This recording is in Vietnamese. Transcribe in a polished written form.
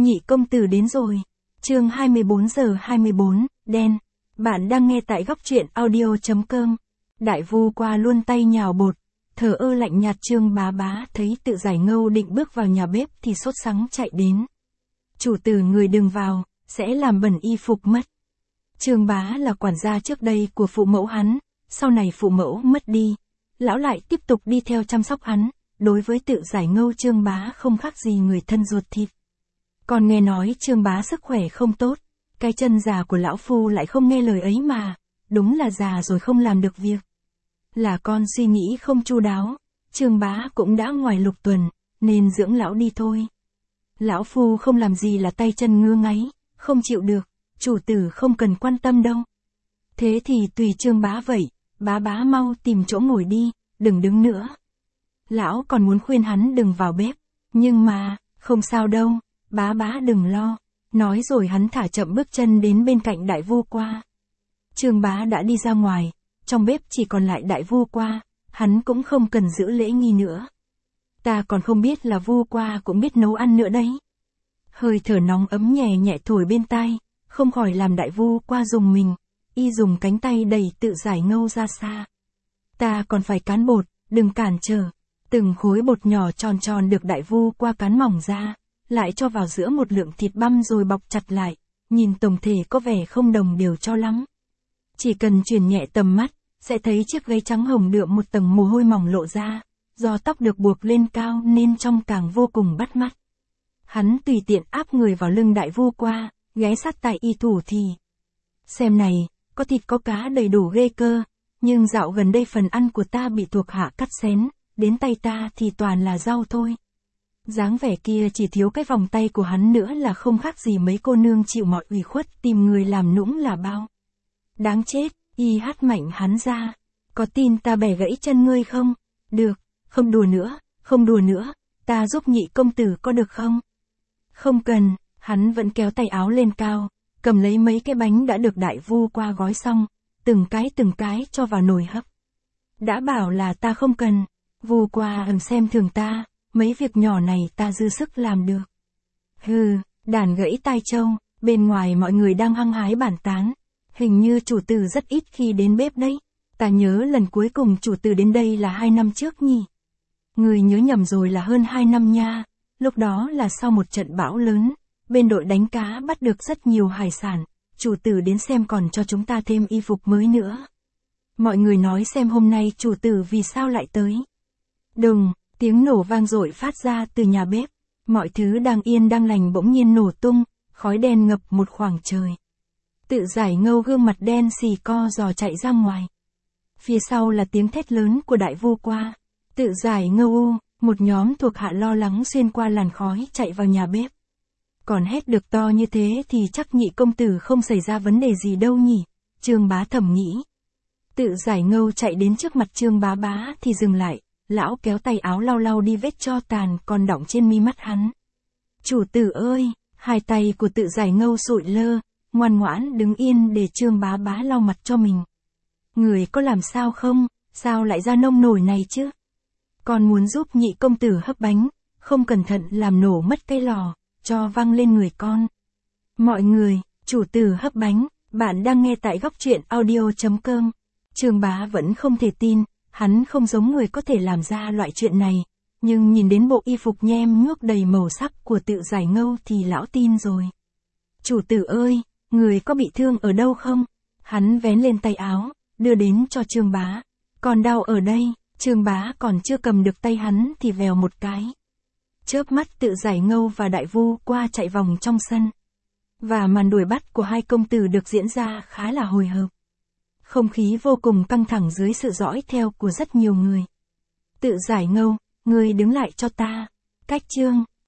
Nhị công tử đến rồi. Chương 24 giờ 24, đen. Bạn đang nghe tại góc truyện audio.com. Đại Vu qua luôn tay nhào bột, thờ ơ lạnh nhạt. Trương Bá Bá thấy Tự Giải Ngâu định bước vào nhà bếp thì sốt sắng chạy đến. Chủ tử, người đừng vào, sẽ làm bẩn y phục mất. Trương Bá là quản gia trước đây của phụ mẫu hắn, sau này phụ mẫu mất đi, lão lại tiếp tục đi theo chăm sóc hắn. Đối với Tự Giải Ngâu, Trương Bá không khác gì người thân ruột thịt. Còn nghe nói Trương Bá sức khỏe không tốt, cái chân già của lão phu lại không nghe lời ấy mà, đúng là già rồi không làm được việc. Là con suy nghĩ không chu đáo, Trương Bá cũng đã ngoài lục tuần, nên dưỡng lão đi thôi. Lão phu không làm gì là tay chân ngứa ngáy, không chịu được, chủ tử không cần quan tâm đâu. Thế thì tùy Trương Bá vậy, Bá Bá mau tìm chỗ ngồi đi, đừng đứng nữa. Lão còn muốn khuyên hắn đừng vào bếp, nhưng mà, không sao đâu, Bá Bá đừng lo. Nói rồi hắn thả chậm bước chân đến bên cạnh Đại Vu qua. Trương Bá đã đi ra ngoài, trong bếp chỉ còn lại Đại Vu qua, hắn cũng không cần giữ lễ nghi nữa. Ta còn không biết là Vu qua cũng biết nấu ăn nữa đấy. Hơi thở nóng ấm nhẹ nhẹ thổi bên tai, không khỏi làm Đại Vu qua rùng mình, y dùng cánh tay đẩy Tự Giải Ngâu ra xa. Ta còn phải cán bột, đừng cản trở. Từng khối bột nhỏ tròn tròn được Đại Vu qua cán mỏng ra, lại cho vào giữa một lượng thịt băm rồi bọc chặt lại, nhìn tổng thể có vẻ không đồng đều cho lắm. Chỉ cần chuyển nhẹ tầm mắt, sẽ thấy chiếc gáy trắng hồng đượm một tầng mồ hôi mỏng lộ ra, do tóc được buộc lên cao nên trông càng vô cùng bắt mắt. Hắn tùy tiện áp người vào lưng Đại Vu qua, ghé sát tại y thủ thì. Xem này, có thịt có cá đầy đủ ghê cơ, nhưng dạo gần đây phần ăn của ta bị thuộc hạ cắt xén, đến tay ta thì toàn là rau thôi. Dáng vẻ kia chỉ thiếu cái vòng tay của hắn nữa là không khác gì mấy cô nương chịu mọi ủy khuất tìm người làm nũng là bao. Đáng chết, y hất mạnh hắn ra. Có tin ta bẻ gãy chân ngươi không? Được, không đùa nữa, không đùa nữa, ta giúp nhị công tử có được không? Không cần, hắn vẫn kéo tay áo lên cao, cầm lấy mấy cái bánh đã được Đại Vu qua gói xong, từng cái cho vào nồi hấp. Đã bảo là ta không cần, Vu qua xem thường ta. Mấy việc nhỏ này ta dư sức làm được. Hừ, đàn gãy tai trâu, bên ngoài mọi người đang hăng hái bàn tán. Hình như chủ tử rất ít khi đến bếp đấy. Ta nhớ lần cuối cùng chủ tử đến đây là 2 năm trước nhỉ. Người nhớ nhầm rồi, là hơn 2 năm nha. Lúc đó là sau một trận bão lớn, bên đội đánh cá bắt được rất nhiều hải sản. Chủ tử đến xem còn cho chúng ta thêm y phục mới nữa. Mọi người nói xem hôm nay chủ tử vì sao lại tới. Đùng. Tiếng nổ vang dội phát ra từ nhà bếp, mọi thứ đang yên đang lành bỗng nhiên nổ tung, khói đen ngập một khoảng trời. Tự Giải Ngâu gương mặt đen xì co giò chạy ra ngoài. Phía sau là tiếng thét lớn của Đại Vu qua. Tự Giải Ngâu, một nhóm thuộc hạ lo lắng xuyên qua làn khói chạy vào nhà bếp. Còn hét được to như thế thì chắc nhị công tử không xảy ra vấn đề gì đâu nhỉ, Trương Bá thầm nghĩ. Tự Giải Ngâu chạy đến trước mặt Trương Bá Bá thì dừng lại. Lão kéo tay áo lau lau đi vết tro tàn còn đọng trên mi mắt hắn. Chủ tử ơi, hai tay của Tự Giải Ngâu sụi lơ, ngoan ngoãn đứng yên để Trương Bá Bá lau mặt cho mình. Người có làm sao không, sao lại ra nông nổi này chứ? Còn muốn giúp nhị công tử hấp bánh, không cẩn thận làm nổ mất cái lò, cho văng lên người con. Mọi người, chủ tử hấp bánh, bạn đang nghe tại góc truyện audio.com. Trương Bá vẫn không thể tin. Hắn không giống người có thể làm ra loại chuyện này, nhưng nhìn đến bộ y phục nhem nhuốc đầy màu sắc của Tự Giải Ngâu thì lão tin rồi. Chủ tử ơi, người có bị thương ở đâu không? Hắn vén lên tay áo, đưa đến cho Trương Bá. Còn đau ở đây, Trương Bá còn chưa cầm được tay hắn thì vèo một cái. Chớp mắt Tự Giải Ngâu và Đại Vu qua chạy vòng trong sân. Và màn đuổi bắt của hai công tử được diễn ra khá là hồi hộp. Không khí vô cùng căng thẳng dưới sự dõi theo của rất nhiều người. Tự Giải Ngâu, ngươi đứng lại cho ta. Cách Trương